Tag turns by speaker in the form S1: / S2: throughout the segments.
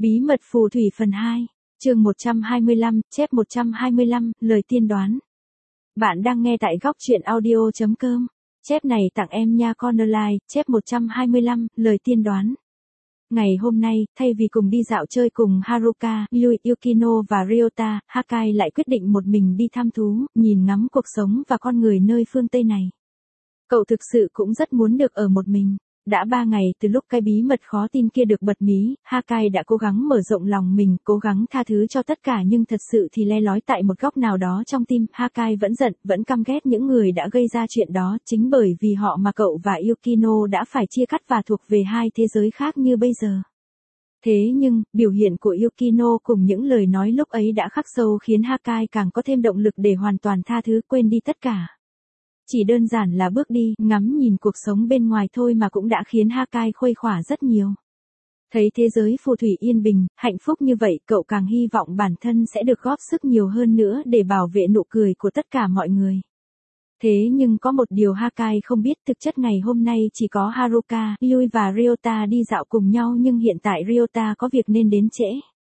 S1: Bí mật phù thủy phần 2, chương 125, chép 125, lời tiên đoán. Bạn đang nghe tại góc truyện audio.com. Chép này tặng em nha Cornerline, chép 125, lời tiên đoán. Ngày hôm nay, thay vì cùng đi dạo chơi cùng Haruka, Yui, Yukino và Ryota, Hakai lại quyết định một mình đi thăm thú, nhìn ngắm cuộc sống và con người nơi phương Tây này. Cậu thực sự cũng rất muốn được ở một mình. Đã 3 ngày từ lúc cái bí mật khó tin kia được bật mí, Hakai đã cố gắng mở rộng lòng mình, cố gắng tha thứ cho tất cả, nhưng thật sự thì le lói tại một góc nào đó trong tim, Hakai vẫn giận, vẫn căm ghét những người đã gây ra chuyện đó, chính bởi vì họ mà cậu và Yukino đã phải chia cắt và thuộc về hai thế giới khác như bây giờ. Thế nhưng, biểu hiện của Yukino cùng những lời nói lúc ấy đã khắc sâu khiến Hakai càng có thêm động lực để hoàn toàn tha thứ, quên đi tất cả. Chỉ đơn giản là bước đi, ngắm nhìn cuộc sống bên ngoài thôi mà cũng đã khiến Hakai khuây khỏa rất nhiều. Thấy thế giới phù thủy yên bình, hạnh phúc như vậy, cậu càng hy vọng bản thân sẽ được góp sức nhiều hơn nữa để bảo vệ nụ cười của tất cả mọi người. Thế nhưng có một điều Hakai không biết, thực chất ngày hôm nay chỉ có Haruka, Yui và Ryota đi dạo cùng nhau, nhưng hiện tại Ryota có việc nên đến trễ.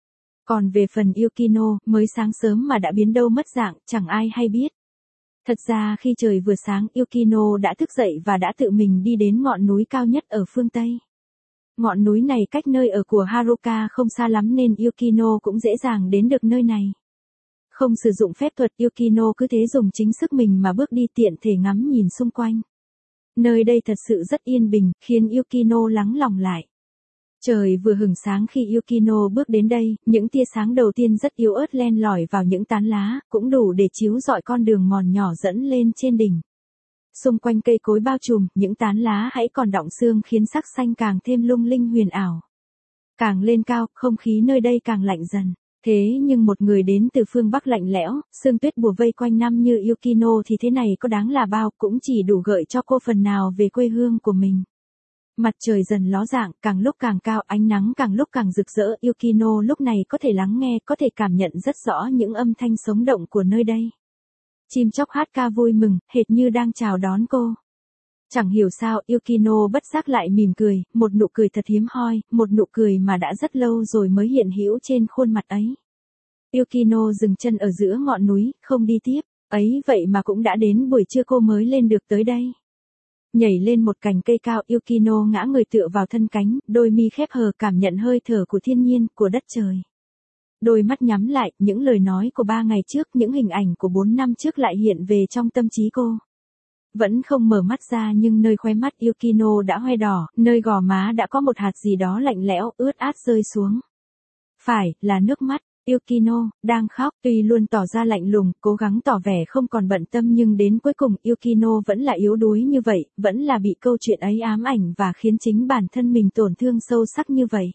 S1: Còn về phần Yukino, mới sáng sớm mà đã biến đâu mất dạng, chẳng ai hay biết. Thật ra khi trời vừa sáng, Yukino đã thức dậy và đã tự mình đi đến ngọn núi cao nhất ở phương Tây. Ngọn núi này cách nơi ở của Haruka không xa lắm nên Yukino cũng dễ dàng đến được nơi này. Không sử dụng phép thuật, Yukino cứ thế dùng chính sức mình mà bước đi, tiện thể ngắm nhìn xung quanh. Nơi đây thật sự rất yên bình, khiến Yukino lắng lòng lại. Trời vừa hửng sáng khi Yukino bước đến đây, những tia sáng đầu tiên rất yếu ớt len lỏi vào những tán lá, cũng đủ để chiếu rọi con đường mòn nhỏ dẫn lên trên đỉnh. Xung quanh cây cối bao trùm, những tán lá hãy còn đọng sương khiến sắc xanh càng thêm lung linh huyền ảo. Càng lên cao, không khí nơi đây càng lạnh dần. Thế nhưng một người đến từ phương Bắc lạnh lẽo, sương tuyết bùa vây quanh năm như Yukino thì thế này có đáng là bao, cũng chỉ đủ gợi cho cô phần nào về quê hương của mình. Mặt trời dần ló dạng, càng lúc càng cao, ánh nắng càng lúc càng rực rỡ, Yukino lúc này có thể lắng nghe, có thể cảm nhận rất rõ những âm thanh sống động của nơi đây. Chim chóc hát ca vui mừng, hệt như đang chào đón cô. Chẳng hiểu sao, Yukino bất giác lại mỉm cười, một nụ cười thật hiếm hoi, một nụ cười mà đã rất lâu rồi mới hiện hữu trên khuôn mặt ấy. Yukino dừng chân ở giữa ngọn núi, không đi tiếp, ấy vậy mà cũng đã đến buổi trưa cô mới lên được tới đây. Nhảy lên một cành cây cao, Yukino ngã người tựa vào thân cánh, đôi mi khép hờ, cảm nhận hơi thở của thiên nhiên, của đất trời. Đôi mắt nhắm lại, những lời nói của 3 ngày trước, những hình ảnh của 4 năm trước lại hiện về trong tâm trí cô. Vẫn không mở mắt ra nhưng nơi khóe mắt Yukino đã hoe đỏ, nơi gò má đã có một hạt gì đó lạnh lẽo, ướt át rơi xuống. Phải, là nước mắt. Yukino đang khóc, tuy luôn tỏ ra lạnh lùng, cố gắng tỏ vẻ không còn bận tâm, nhưng đến cuối cùng Yukino vẫn là yếu đuối như vậy, vẫn là bị câu chuyện ấy ám ảnh và khiến chính bản thân mình tổn thương sâu sắc như vậy.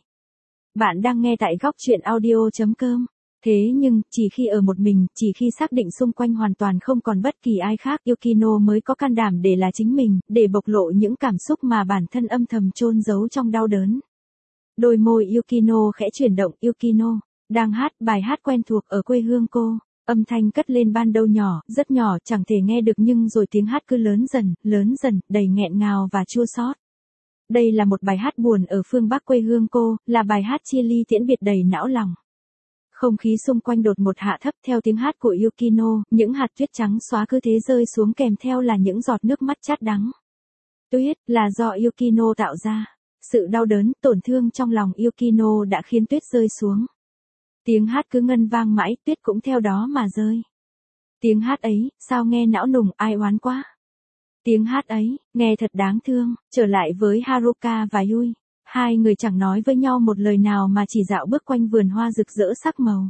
S1: Bạn đang nghe tại góc truyện audio.com. Thế nhưng, chỉ khi ở một mình, chỉ khi xác định xung quanh hoàn toàn không còn bất kỳ ai khác, Yukino mới có can đảm để là chính mình, để bộc lộ những cảm xúc mà bản thân âm thầm chôn giấu trong đau đớn. Đôi môi Yukino khẽ chuyển động, Yukino đang hát bài hát quen thuộc ở quê hương cô. Âm thanh cất lên ban đầu nhỏ, rất nhỏ, chẳng thể nghe được, nhưng rồi tiếng hát cứ lớn dần, đầy nghẹn ngào và chua xót. Đây là một bài hát buồn ở phương Bắc quê hương cô, là bài hát chia ly tiễn biệt đầy não lòng. Không khí xung quanh đột một hạ thấp theo tiếng hát của Yukino, những hạt tuyết trắng xóa cứ thế rơi xuống, kèm theo là những giọt nước mắt chát đắng. Tuyết là do Yukino tạo ra. Sự đau đớn, tổn thương trong lòng Yukino đã khiến tuyết rơi xuống. Tiếng hát cứ ngân vang mãi, tuyết cũng theo đó mà rơi. Tiếng hát ấy, sao nghe não nùng, ai oán quá. Tiếng hát ấy, nghe thật đáng thương. Trở lại với Haruka và Yui. Hai người chẳng nói với nhau một lời nào mà chỉ dạo bước quanh vườn hoa rực rỡ sắc màu.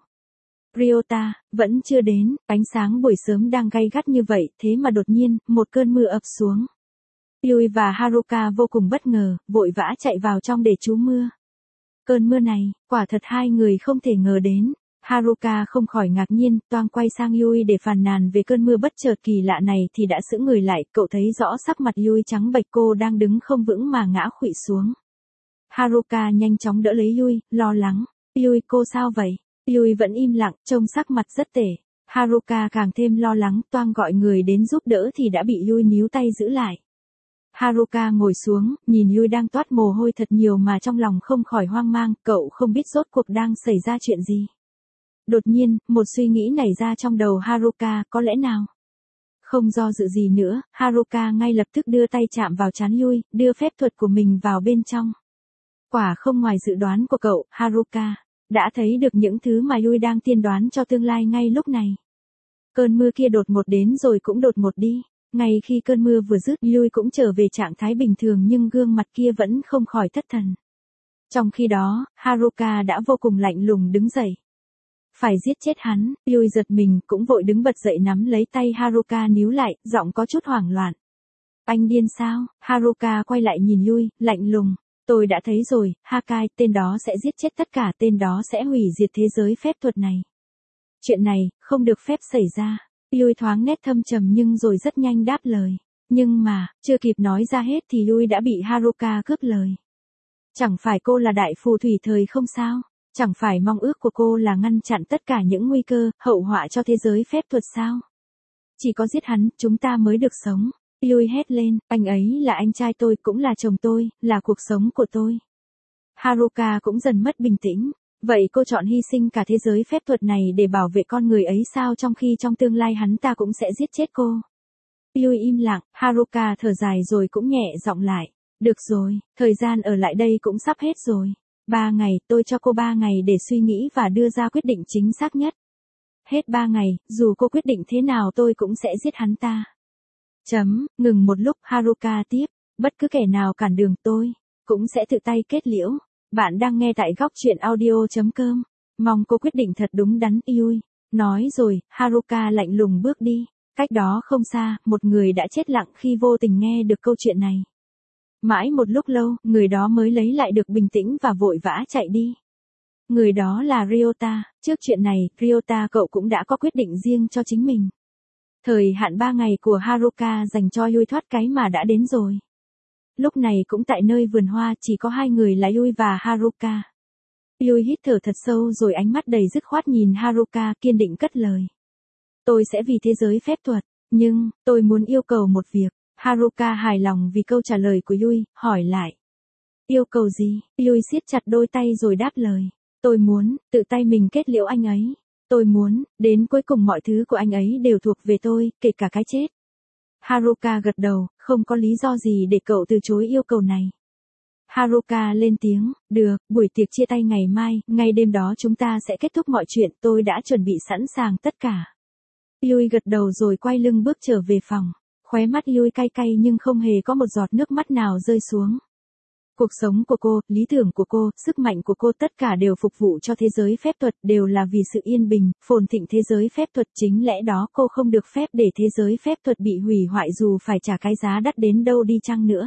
S1: Ryota vẫn chưa đến, ánh sáng buổi sớm đang gay gắt như vậy, thế mà đột nhiên, một cơn mưa ập xuống. Yui và Haruka vô cùng bất ngờ, vội vã chạy vào trong để trú mưa. Cơn mưa này, quả thật hai người không thể ngờ đến. Haruka không khỏi ngạc nhiên, toang quay sang Yui để phàn nàn về cơn mưa bất chợt kỳ lạ này thì đã sững người lại, cậu thấy rõ sắc mặt Yui trắng bệch, cô đang đứng không vững mà ngã khuỵu xuống. Haruka nhanh chóng đỡ lấy Yui, lo lắng. Yui, cô sao vậy? Yui vẫn im lặng, trông sắc mặt rất tệ. Haruka càng thêm lo lắng, toang gọi người đến giúp đỡ thì đã bị Yui níu tay giữ lại. Haruka ngồi xuống, nhìn Yui đang toát mồ hôi thật nhiều mà trong lòng không khỏi hoang mang, cậu không biết rốt cuộc đang xảy ra chuyện gì. Đột nhiên, một suy nghĩ nảy ra trong đầu Haruka, có lẽ nào? Không do dự gì nữa, Haruka ngay lập tức đưa tay chạm vào trán Yui, đưa phép thuật của mình vào bên trong. Quả không ngoài dự đoán của cậu, Haruka đã thấy được những thứ mà Yui đang tiên đoán cho tương lai ngay lúc này. Cơn mưa kia đột ngột đến rồi cũng đột ngột đi. Ngay khi cơn mưa vừa dứt, Yui cũng trở về trạng thái bình thường nhưng gương mặt kia vẫn không khỏi thất thần. Trong khi đó, Haruka đã vô cùng lạnh lùng đứng dậy. Phải giết chết hắn, Yui giật mình cũng vội đứng bật dậy nắm lấy tay Haruka níu lại, giọng có chút hoảng loạn. Anh điên sao? Haruka quay lại nhìn Yui, lạnh lùng. Tôi đã thấy rồi, Hakai, tên đó sẽ giết chết tất cả, tên đó sẽ hủy diệt thế giới phép thuật này. Chuyện này, không được phép xảy ra. Yui thoáng nét thâm trầm nhưng rồi rất nhanh đáp lời. Nhưng mà, chưa kịp nói ra hết thì Yui đã bị Haruka cướp lời. Chẳng phải cô là đại phù thủy thời không sao? Chẳng phải mong ước của cô là ngăn chặn tất cả những nguy cơ, hậu họa cho thế giới phép thuật sao? Chỉ có giết hắn, chúng ta mới được sống. Yui hét lên, anh ấy là anh trai tôi, cũng là chồng tôi, là cuộc sống của tôi. Haruka cũng dần mất bình tĩnh. Vậy cô chọn hy sinh cả thế giới phép thuật này để bảo vệ con người ấy sao, trong khi trong tương lai hắn ta cũng sẽ giết chết cô? Yui im lặng, Haruka thở dài rồi cũng nhẹ giọng lại. Được rồi, thời gian ở lại đây cũng sắp hết rồi. 3 ngày, tôi cho cô 3 ngày để suy nghĩ và đưa ra quyết định chính xác nhất. Hết 3 ngày, dù cô quyết định thế nào tôi cũng sẽ giết hắn ta. Ngừng một lúc, Haruka tiếp. Bất cứ kẻ nào cản đường tôi cũng sẽ tự tay kết liễu. Bạn đang nghe tại góc truyện audio.com. Mong cô quyết định thật đúng đắn, Yui. Nói rồi, Haruka lạnh lùng bước đi. Cách đó không xa, một người đã chết lặng khi vô tình nghe được câu chuyện này. Mãi một lúc lâu, người đó mới lấy lại được bình tĩnh và vội vã chạy đi. Người đó là Ryota. Trước chuyện này, Ryota cậu cũng đã có quyết định riêng cho chính mình. Thời hạn 3 ngày của Haruka dành cho Yui thoát cái mà đã đến rồi. Lúc này cũng tại nơi vườn hoa chỉ có 2 người là Yui và Haruka. Yui hít thở thật sâu rồi ánh mắt đầy dứt khoát nhìn Haruka, kiên định cất lời. Tôi sẽ vì thế giới phép thuật, nhưng, tôi muốn yêu cầu một việc. Haruka hài lòng vì câu trả lời của Yui, hỏi lại. Yêu cầu gì? Yui siết chặt đôi tay rồi đáp lời. Tôi muốn, tự tay mình kết liễu anh ấy. Tôi muốn, đến cuối cùng mọi thứ của anh ấy đều thuộc về tôi, kể cả cái chết. Haruka gật đầu, không có lý do gì để cậu từ chối yêu cầu này. Haruka lên tiếng, được, buổi tiệc chia tay ngày mai, ngay đêm đó chúng ta sẽ kết thúc mọi chuyện, tôi đã chuẩn bị sẵn sàng tất cả. Yui gật đầu rồi quay lưng bước trở về phòng. Khóe mắt Yui cay cay nhưng không hề có một giọt nước mắt nào rơi xuống. Cuộc sống của cô, lý tưởng của cô, sức mạnh của cô tất cả đều phục vụ cho thế giới phép thuật, đều là vì sự yên bình, phồn thịnh thế giới phép thuật. Chính lẽ đó cô không được phép để thế giới phép thuật bị hủy hoại dù phải trả cái giá đắt đến đâu đi chăng nữa.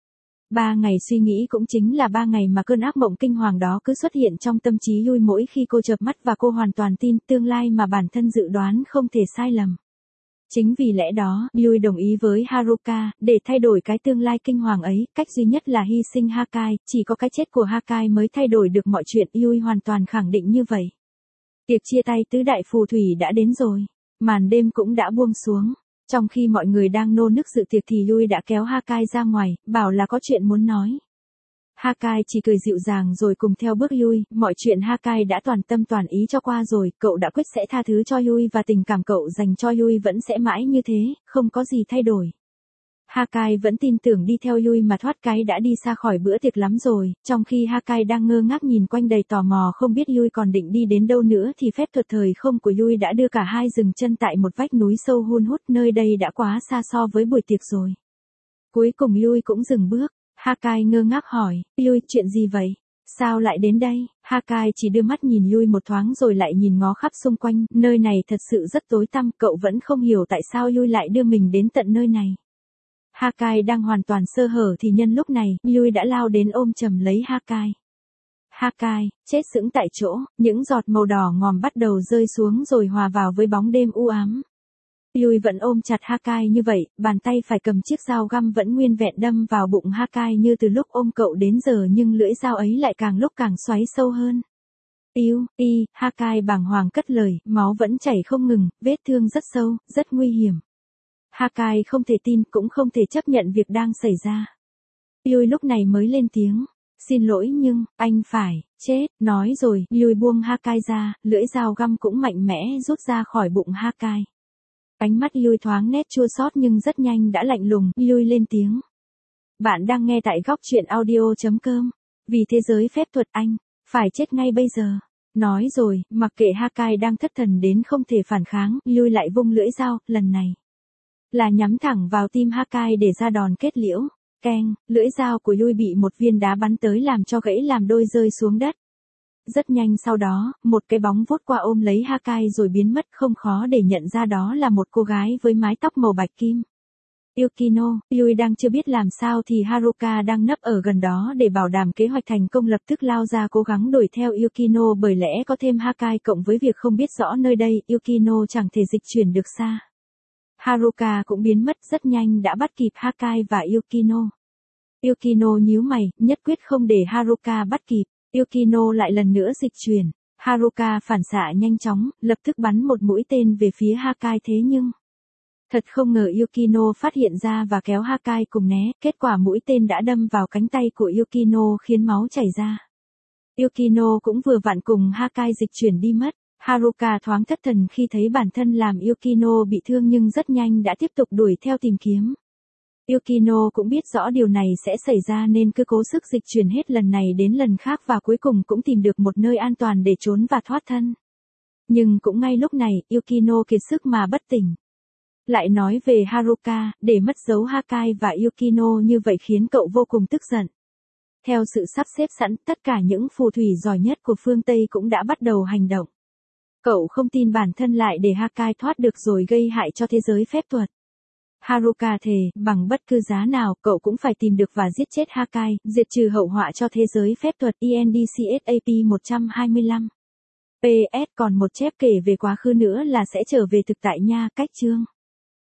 S1: 3 ngày suy nghĩ cũng chính là 3 ngày mà cơn ác mộng kinh hoàng đó cứ xuất hiện trong tâm trí Yui mỗi khi cô chợp mắt và cô hoàn toàn tin tương lai mà bản thân dự đoán không thể sai lầm. Chính vì lẽ đó, Yui đồng ý với Haruka, để thay đổi cái tương lai kinh hoàng ấy, cách duy nhất là hy sinh Hakai, chỉ có cái chết của Hakai mới thay đổi được mọi chuyện, Yui hoàn toàn khẳng định như vậy. Tiệc chia tay tứ đại phù thủy đã đến rồi, màn đêm cũng đã buông xuống. Trong khi mọi người đang nô nức dự tiệc thì Yui đã kéo Hakai ra ngoài, bảo là có chuyện muốn nói. Hakai chỉ cười dịu dàng rồi cùng theo bước Yui, mọi chuyện Hakai đã toàn tâm toàn ý cho qua rồi, cậu đã quyết sẽ tha thứ cho Yui và tình cảm cậu dành cho Yui vẫn sẽ mãi như thế, không có gì thay đổi. Hakai vẫn tin tưởng đi theo Yui mà thoát cái đã đi xa khỏi bữa tiệc lắm rồi, trong khi Hakai đang ngơ ngác nhìn quanh đầy tò mò không biết Yui còn định đi đến đâu nữa thì phép thuật thời không của Yui đã đưa cả hai dừng chân tại một vách núi sâu hun hút, nơi đây đã quá xa so với buổi tiệc rồi. Cuối cùng Yui cũng dừng bước. Hakai ngơ ngác hỏi, Yui, chuyện gì vậy? Sao lại đến đây? Hakai chỉ đưa mắt nhìn Yui một thoáng rồi lại nhìn ngó khắp xung quanh, nơi này thật sự rất tối tăm, cậu vẫn không hiểu tại sao Yui lại đưa mình đến tận nơi này. Hakai đang hoàn toàn sơ hở thì nhân lúc này, Yui đã lao đến ôm chầm lấy Hakai. Hakai, chết sững tại chỗ, những giọt màu đỏ ngòm bắt đầu rơi xuống rồi hòa vào với bóng đêm u ám. Yui vẫn ôm chặt Hakai như vậy, bàn tay phải cầm chiếc dao găm vẫn nguyên vẹn đâm vào bụng Hakai như từ lúc ôm cậu đến giờ nhưng lưỡi dao ấy lại càng lúc càng xoáy sâu hơn. Hakai bàng hoàng cất lời, máu vẫn chảy không ngừng, vết thương rất sâu, rất nguy hiểm. Hakai không thể tin cũng không thể chấp nhận việc đang xảy ra. Yui lúc này mới lên tiếng. Xin lỗi nhưng, anh phải, chết, nói rồi, Yui buông Hakai ra, lưỡi dao găm cũng mạnh mẽ rút ra khỏi bụng Hakai. Ánh mắt Yui thoáng nét chua xót nhưng rất nhanh đã lạnh lùng, Yui lên tiếng. Bạn đang nghe tại góc truyện audio.com. Vì thế giới phép thuật anh, phải chết ngay bây giờ. Nói rồi, mặc kệ Hakai đang thất thần đến không thể phản kháng, Yui lại vung lưỡi dao, lần này là nhắm thẳng vào tim Hakai để ra đòn kết liễu. Keng, lưỡi dao của Yui bị một viên đá bắn tới làm cho gãy làm đôi rơi xuống đất. Rất nhanh sau đó, một cái bóng vút qua ôm lấy Hakai rồi biến mất, không khó để nhận ra đó là một cô gái với mái tóc màu bạch kim. Yukino, Yui đang chưa biết làm sao thì Haruka đang nấp ở gần đó để bảo đảm kế hoạch thành công lập tức lao ra cố gắng đuổi theo Yukino, bởi lẽ có thêm Hakai cộng với việc không biết rõ nơi đây, Yukino chẳng thể dịch chuyển được xa. Haruka cũng biến mất rất nhanh đã bắt kịp Hakai và Yukino. Yukino nhíu mày, nhất quyết không để Haruka bắt kịp. Yukino lại lần nữa dịch chuyển. Haruka phản xạ nhanh chóng, lập tức bắn một mũi tên về phía Hakai, thế nhưng thật không ngờ Yukino phát hiện ra và kéo Hakai cùng né, kết quả mũi tên đã đâm vào cánh tay của Yukino khiến máu chảy ra. Yukino cũng vừa vặn cùng Hakai dịch chuyển đi mất. Haruka thoáng thất thần khi thấy bản thân làm Yukino bị thương nhưng rất nhanh đã tiếp tục đuổi theo tìm kiếm. Yukino cũng biết rõ điều này sẽ xảy ra nên cứ cố sức dịch chuyển hết lần này đến lần khác và cuối cùng cũng tìm được một nơi an toàn để trốn và thoát thân. Nhưng cũng ngay lúc này, Yukino kiệt sức mà bất tỉnh. Lại nói về Haruka, để mất dấu Hakai và Yukino như vậy khiến cậu vô cùng tức giận. Theo sự sắp xếp sẵn, tất cả những phù thủy giỏi nhất của phương Tây cũng đã bắt đầu hành động. Cậu không tin bản thân lại để Hakai thoát được rồi gây hại cho thế giới phép thuật. Haruka thề, bằng bất cứ giá nào, cậu cũng phải tìm được và giết chết Hakai, diệt trừ hậu họa cho thế giới phép thuật. ENDCSAP 125. PS còn một chép kể về quá khứ nữa là sẽ trở về thực tại nha, cách chương.